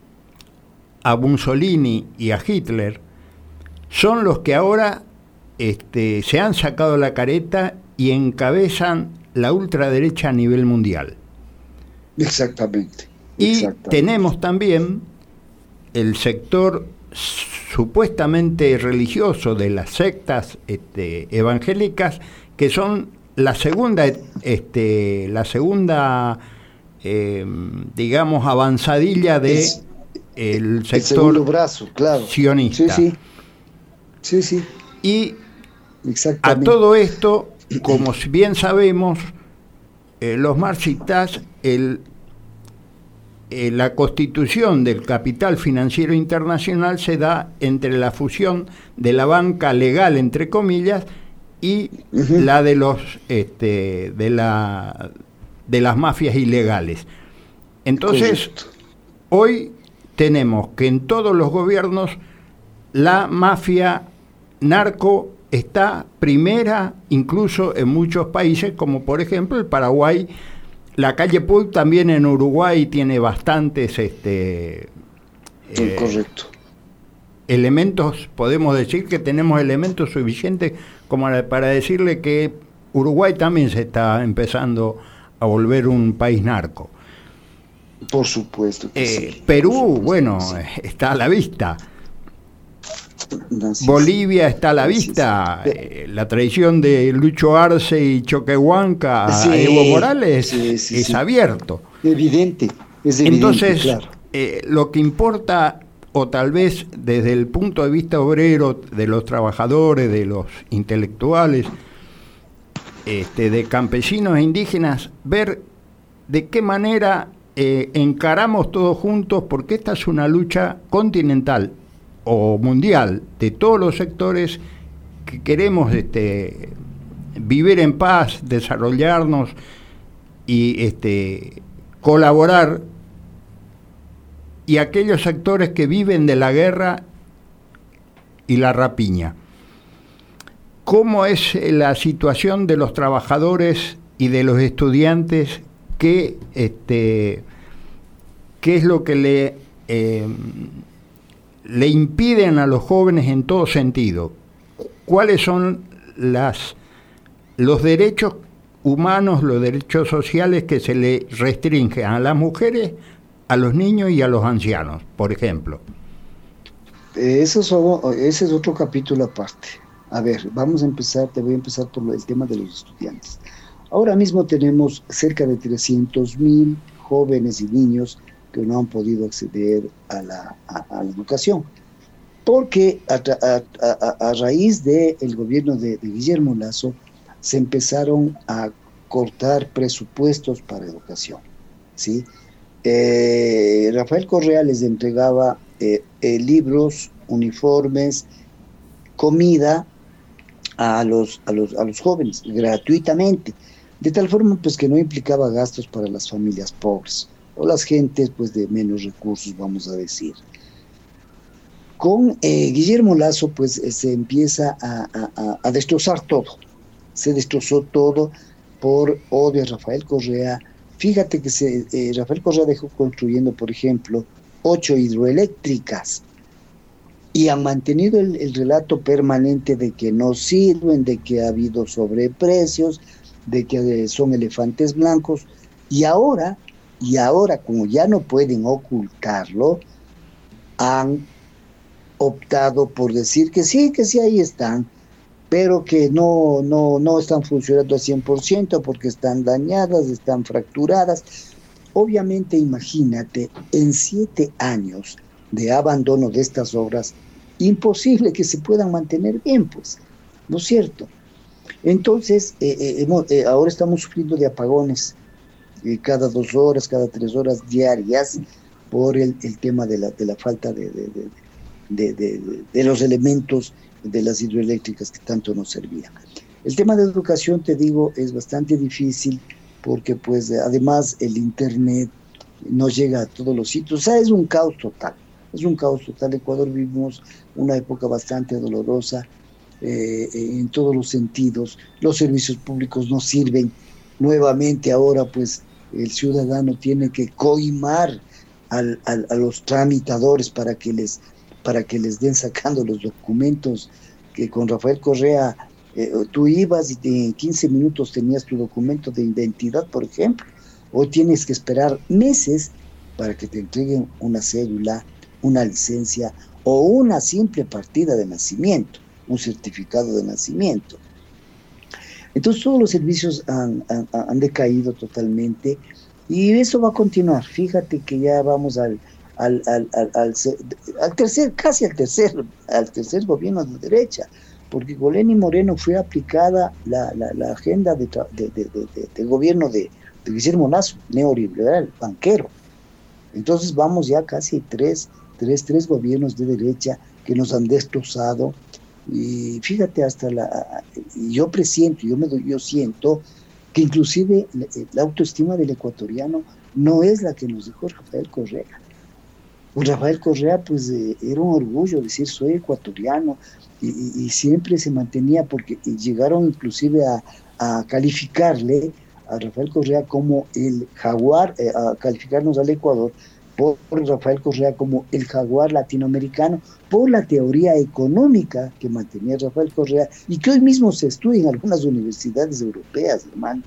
a Mussolini y a Hitler, son los que ahora este, se han sacado la careta y encabezan la ultraderecha a nivel mundial. Exactamente. Y exactamente. tenemos también el sector supuestamente religioso de las sectas este, evangélicas, que son la segunda, este, la segunda eh, digamos, avanzadilla de Es, el sector el segundo brazo, claro. sionista. Sí, sí. Sí, sí. Y a Exactamente. todo esto, como bien sabemos, eh, los marxistas, el, eh, la constitución del capital financiero internacional se da entre la fusión de la banca legal, entre comillas, y uh-huh. la de los este, de la de las mafias ilegales. Entonces, correcto. Hoy tenemos que en todos los gobiernos la mafia narco está primera, incluso en muchos países, como por ejemplo el Paraguay. La calle Puig también en Uruguay tiene bastantes este, eh, correcto. elementos, podemos decir que tenemos elementos suficientes como para decirle que Uruguay también se está empezando a volver un país narco. Por supuesto que eh, sí. Perú, supuesto bueno, que sí. está a la vista. Así Bolivia es. está a la Así vista. es. Eh, la traición de Lucho Arce y Choquehuanca a Sí, Evo Morales sí, sí, es sí. abierto. Evidente, es evidente, Entonces, claro. eh, lo que importa, o tal vez desde el punto de vista obrero, de los trabajadores, de los intelectuales, este, de campesinos e indígenas, ver de qué manera eh, encaramos todos juntos, porque esta es una lucha continental o mundial de todos los sectores que queremos este, vivir en paz, desarrollarnos y este, colaborar, y aquellos sectores que viven de la guerra y la rapiña. ¿Cómo es la situación de los trabajadores y de los estudiantes? ¿Qué, este, qué es lo que le, eh, le impiden a los jóvenes en todo sentido? ¿Cuáles son las, los derechos humanos, los derechos sociales que se le restringen a las mujeres, a los niños y a los ancianos, por ejemplo? Eso es, ese es otro capítulo aparte. A ver, vamos a empezar, te voy a empezar por el tema de los estudiantes. Ahora mismo tenemos cerca de trescientos mil jóvenes y niños que no han podido acceder a la, a, a la educación, porque a, a, a, a raíz del gobierno de, de Guillermo Lasso se empezaron a cortar presupuestos para educación, ¿sí? Eh, Rafael Correa les entregaba eh, eh, libros, uniformes, comida a los, a los, a los jóvenes gratuitamente, de tal forma pues que no implicaba gastos para las familias pobres o las gentes pues de menos recursos, vamos a decir. Con eh, Guillermo Lasso pues eh, se empieza a, a, a destrozar todo, se destrozó todo por odio a Rafael Correa. Fíjate que se, eh, Rafael Correa dejó construyendo, por ejemplo, ocho hidroeléctricas y han mantenido el, el relato permanente de que no sirven, de que ha habido sobreprecios, de que eh, son elefantes blancos, y ahora, y ahora como ya no pueden ocultarlo, han optado por decir que sí, que sí, ahí están, pero que no, no, no están funcionando al cien por ciento porque están dañadas, están fracturadas. Obviamente, imagínate, en siete años de abandono de estas obras, imposible que se puedan mantener bien, pues, ¿no es cierto? Entonces, eh, eh, hemos, eh, ahora estamos sufriendo de apagones eh, cada dos horas, cada tres horas diarias, por el, el tema de la, de la falta de, de, de, de, de, de los elementos de las hidroeléctricas que tanto nos servían. El tema de educación, te digo, es bastante difícil porque pues además el internet no llega a todos los sitios. O sea, es un caos total, es un caos total. Ecuador vivimos una época bastante dolorosa eh, en todos los sentidos. Los servicios públicos no sirven. Nuevamente ahora pues el ciudadano tiene que coimar al, al, a los tramitadores para que les para que les den sacando los documentos, que con Rafael Correa eh, tú ibas y en quince minutos tenías tu documento de identidad, por ejemplo. Hoy tienes que esperar meses para que te entreguen una cédula, una licencia o una simple partida de nacimiento, un certificado de nacimiento. Entonces todos los servicios han, han, han decaído totalmente Y eso va a continuar. Fíjate que ya vamos al, al, al, al, al, al tercer, casi al tercer, al tercer gobierno de derecha, porque con Lenín Moreno fue aplicada la, la, la agenda de, de, de, de, de, de gobierno de, de Guillermo Lasso, neoliberal, banquero. Entonces vamos ya casi tres, tres, tres gobiernos de derecha que nos han destrozado. Y fíjate, hasta la, yo presiento, yo, me, yo siento que inclusive la, la autoestima del ecuatoriano no es la que nos dejó Rafael Correa. Pues Rafael Correa, pues eh, era un orgullo decir soy ecuatoriano, y, y, y siempre se mantenía, porque llegaron inclusive a, a calificarle a Rafael Correa como el jaguar, eh, a calificarnos al Ecuador por Rafael Correa como el jaguar latinoamericano, por la teoría económica que mantenía Rafael Correa y que hoy mismo se estudia en algunas universidades europeas, hermano.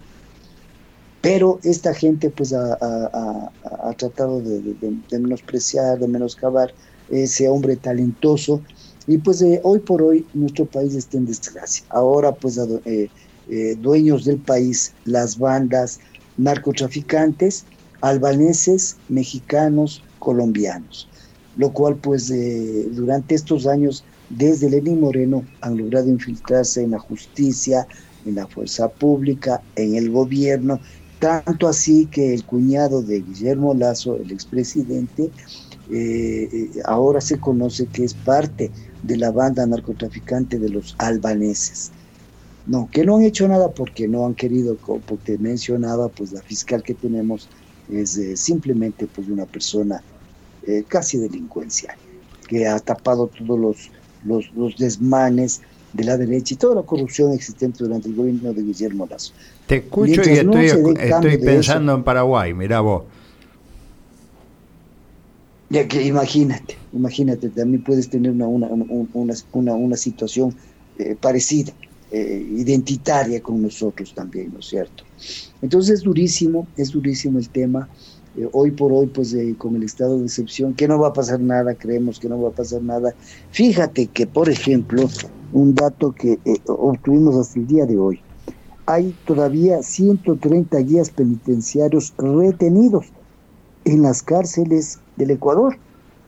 Pero esta gente pues ha, ha, ha, ha tratado de, de, de menospreciar, de menoscabar ese hombre talentoso, y pues eh, hoy por hoy nuestro país está en desgracia. Ahora pues eh, eh, dueños del país, las bandas narcotraficantes, albaneses, mexicanos, colombianos, lo cual pues eh, durante estos años desde Lenín Moreno han logrado infiltrarse en la justicia, en la fuerza pública, en el gobierno, tanto así que el cuñado de Guillermo Lasso, el expresidente, eh, eh, ahora se conoce que es parte de la banda narcotraficante de los albaneses. No, que no han hecho nada porque no han querido, como te mencionaba, pues la fiscal que tenemos es eh, simplemente pues una persona eh, casi delincuencial, que ha tapado todos los, los, los desmanes de la derecha y toda la corrupción existente durante el gobierno de Guillermo Lasso. Te escucho y estoy, no estoy pensando eso, en Paraguay, mirá vos. Ya que imagínate, imagínate, también puedes tener una, una, una, una, una situación eh, parecida, eh, identitaria con nosotros también, ¿no es cierto? Entonces es durísimo, es durísimo el tema. Eh, hoy por hoy, pues eh, con el estado de excepción, que no va a pasar nada, creemos que no va a pasar nada. Fíjate que, por ejemplo, un dato que eh, obtuvimos hasta el día de hoy, hay todavía ciento treinta guías penitenciarios retenidos en las cárceles del Ecuador,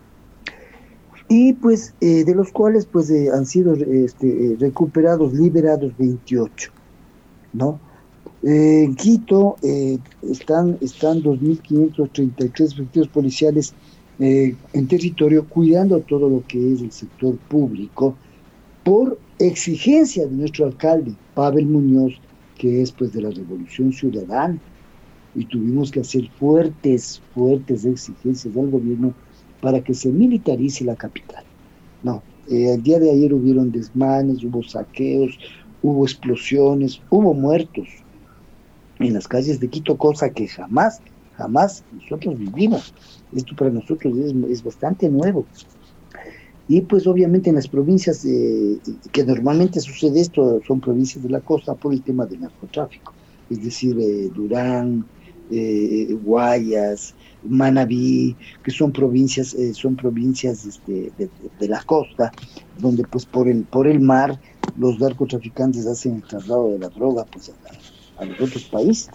y pues eh, de los cuales pues eh, han sido este, eh, recuperados, liberados veintiocho, ¿no? Eh, en Quito eh, están, están dos mil quinientos treinta y tres efectivos policiales eh, en territorio cuidando todo lo que es el sector público por exigencia de nuestro alcalde, Pavel Muñoz, que es pues de la Revolución Ciudadana, y tuvimos que hacer fuertes, fuertes exigencias al gobierno para que se militarice la capital. No, eh, el día de ayer hubieron desmanes, hubo saqueos, hubo explosiones, hubo muertos en las calles de Quito, cosa que jamás, jamás nosotros vivimos. Esto para nosotros es, es bastante nuevo. Y pues obviamente en las provincias eh, que normalmente sucede esto, son provincias de la costa por el tema del narcotráfico, es decir, eh, Durán, eh, Guayas, Manabí, que son provincias, eh, son provincias este, de, de, de la costa, donde pues por el, por el mar los narcotraficantes hacen el traslado de la droga pues a, a los otros países.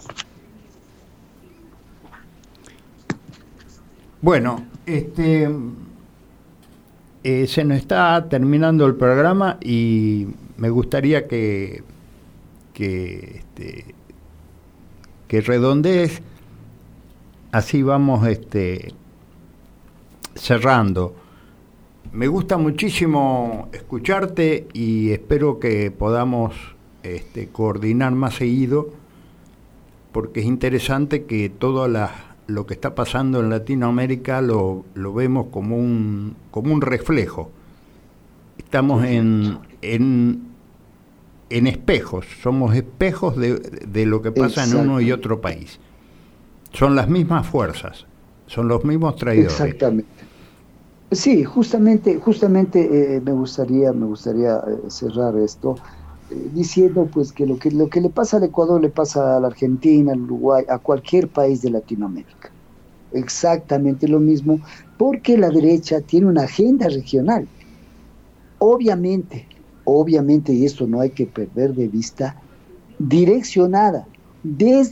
Bueno, este eh, se nos está terminando el programa y me gustaría que que este, que redondees, así vamos este cerrando. Me gusta muchísimo escucharte y espero que podamos este, coordinar más seguido, porque es interesante que todo la, lo que está pasando en Latinoamérica lo, lo vemos como un, como un reflejo. Estamos en, en, en espejos, somos espejos de, de lo que pasa en uno y otro país. Son las mismas fuerzas, son los mismos traidores. Exactamente. Sí, justamente, justamente eh, me gustaría, me gustaría eh, cerrar esto eh, diciendo pues que lo que lo que le pasa al Ecuador le pasa a la Argentina, al Uruguay, a cualquier país de Latinoamérica. Exactamente lo mismo, porque la derecha tiene una agenda regional. Obviamente, obviamente, y esto no hay que perder de vista, direccionada desde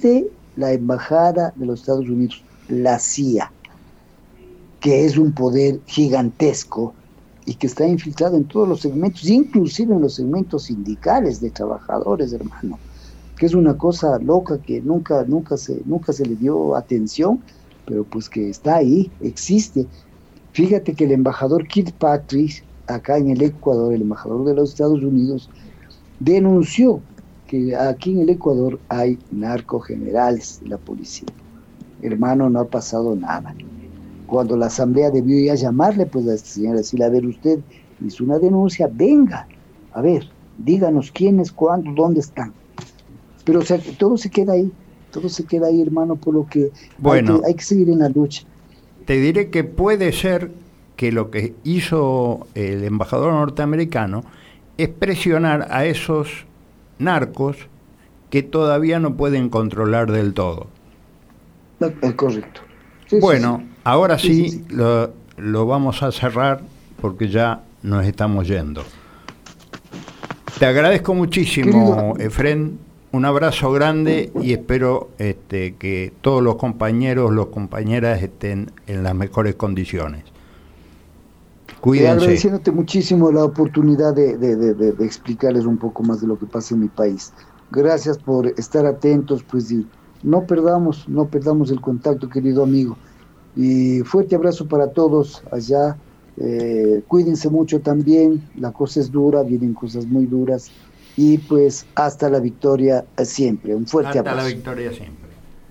la Embajada de los Estados Unidos, la C I A, que es un poder gigantesco y que está infiltrado en todos los segmentos, inclusive en los segmentos sindicales de trabajadores, hermano, que es una cosa loca que nunca, nunca se, nunca se le dio atención, pero pues que está ahí, existe. Fíjate que el embajador Kirkpatrick, acá en el Ecuador, el embajador de los Estados Unidos, denunció que aquí en el Ecuador hay narcogenerales de la policía. Hermano, no ha pasado nada. Cuando la asamblea debió ya llamarle, pues a esta señora, decirle, a ver, usted hizo una denuncia, venga, a ver, díganos quiénes, cuándo, dónde están. Pero o sea, todo se queda ahí, todo se queda ahí, hermano, por lo que, bueno, hay que hay que seguir en la lucha. Te diré que puede ser que lo que hizo el embajador norteamericano es presionar a esos narcos que todavía no pueden controlar del todo. Es correcto. Sí, bueno, sí, sí. ahora sí, sí, sí, sí. Lo, lo vamos a cerrar porque ya nos estamos yendo. Te agradezco muchísimo, Querido. Efrén. Un abrazo grande y espero este, que todos los compañeros, las compañeras estén en las mejores condiciones. Cuídense. Y agradeciéndote muchísimo la oportunidad de, de, de, de, de explicarles un poco más de lo que pasa en mi país. Gracias por estar atentos, pues, y no perdamos, no perdamos el contacto, querido amigo. Y fuerte abrazo para todos allá. Eh, cuídense mucho también. La cosa es dura, vienen cosas muy duras. Y pues hasta la victoria siempre. Un fuerte hasta abrazo. Hasta la victoria siempre.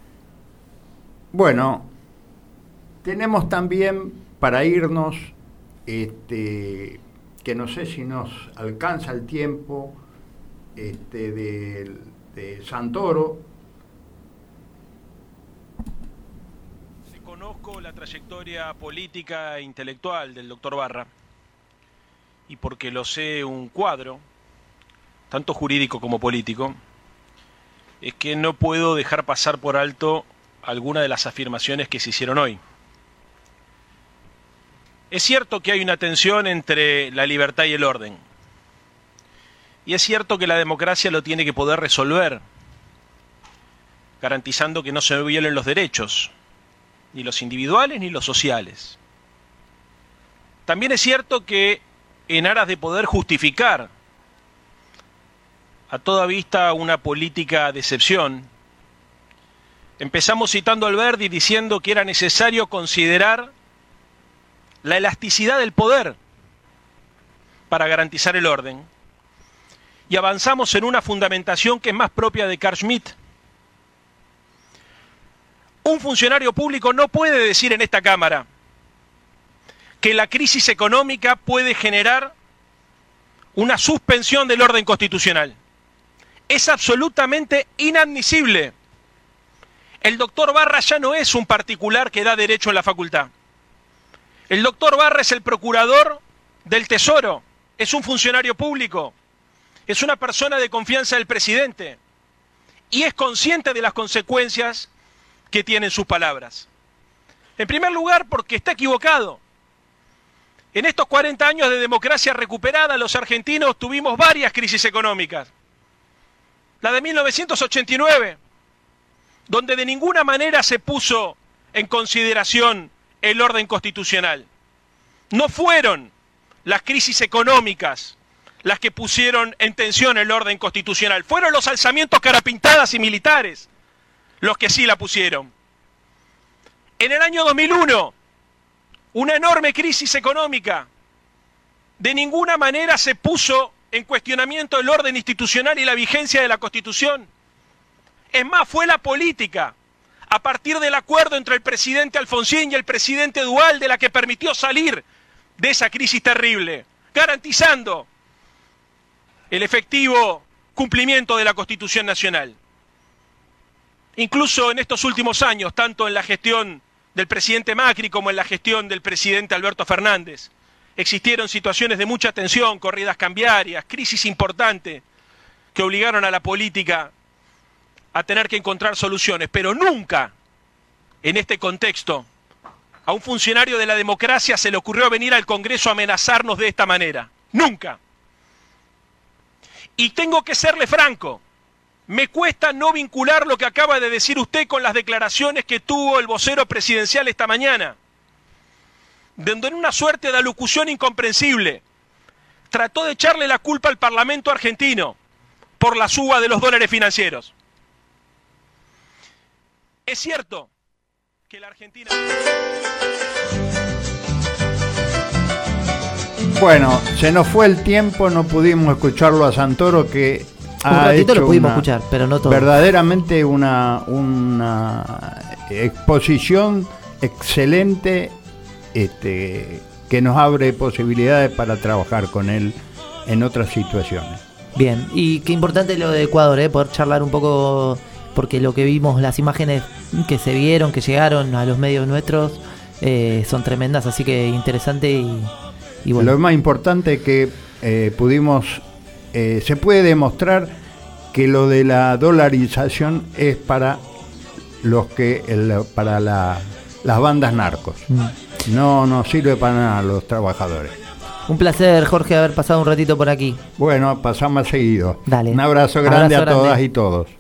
Bueno, tenemos también para irnos, este, que no sé si nos alcanza el tiempo, este, de, de Santoro. Conozco la trayectoria política e intelectual del doctor Barra y porque lo sé un cuadro, tanto jurídico como político, es que no puedo dejar pasar por alto alguna de las afirmaciones que se hicieron hoy. Es cierto que hay una tensión entre la libertad y el orden, y es cierto que la democracia lo tiene que poder resolver, garantizando que no se violen los derechos, ni los individuales ni los sociales. También es cierto que en aras de poder justificar a toda vista una política de excepción, empezamos citando a Alberdi diciendo que era necesario considerar la elasticidad del poder para garantizar el orden, y avanzamos en una fundamentación que es más propia de Carl Schmitt. Un funcionario público no puede decir en esta Cámara que la crisis económica puede generar una suspensión del orden constitucional. Es absolutamente inadmisible. El doctor Barra ya no es un particular que da derecho en la facultad. El doctor Barra es el procurador del Tesoro, es un funcionario público, es una persona de confianza del presidente y es consciente de las consecuencias que tienen sus palabras. En primer lugar, porque está equivocado. En estos cuarenta años de democracia recuperada, los argentinos tuvimos varias crisis económicas. La de mil novecientos ochenta y nueve, donde de ninguna manera se puso en consideración el orden constitucional. No fueron las crisis económicas las que pusieron en tensión el orden constitucional, fueron los alzamientos carapintadas y militares los que sí la pusieron. En el año dos mil uno, una enorme crisis económica, de ninguna manera se puso en cuestionamiento el orden institucional y la vigencia de la Constitución. Es más, fue la política, a partir del acuerdo entre el presidente Alfonsín y el presidente Duhalde, la que permitió salir de esa crisis terrible, garantizando el efectivo cumplimiento de la Constitución Nacional. Incluso en estos últimos años, tanto en la gestión del presidente Macri como en la gestión del presidente Alberto Fernández, existieron situaciones de mucha tensión, corridas cambiarias, crisis importantes que obligaron a la política a tener que encontrar soluciones, pero nunca en este contexto a un funcionario de la democracia se le ocurrió venir al Congreso a amenazarnos de esta manera. Nunca. Y tengo que serle franco, Me cuesta no vincular lo que acaba de decir usted con las declaraciones que tuvo el vocero presidencial esta mañana, donde en una suerte de alocución incomprensible trató de echarle la culpa al Parlamento argentino por la suba de los dólares financieros. Es cierto que la Argentina... Bueno, se nos fue el tiempo, no pudimos escucharlo a Santoro, que un ha ratito hecho lo pudimos una, escuchar, pero no todo. Verdaderamente una, una exposición excelente, este, que nos abre posibilidades para trabajar con él en otras situaciones. Bien, y qué importante lo de Ecuador, ¿eh? Poder charlar un poco, porque lo que vimos, las imágenes que se vieron, que llegaron a los medios nuestros, eh, son tremendas, así que interesante y... Y bueno. Lo más importante es que eh, pudimos, eh, se puede demostrar que lo de la dolarización es para los que, el, para la, las bandas narcos. Mm. No nos sirve para nada a los trabajadores. Un placer, Jorge, haber pasado un ratito por aquí. Bueno, pasamos seguido. Dale. Un abrazo grande abrazo a todas grande. y todos.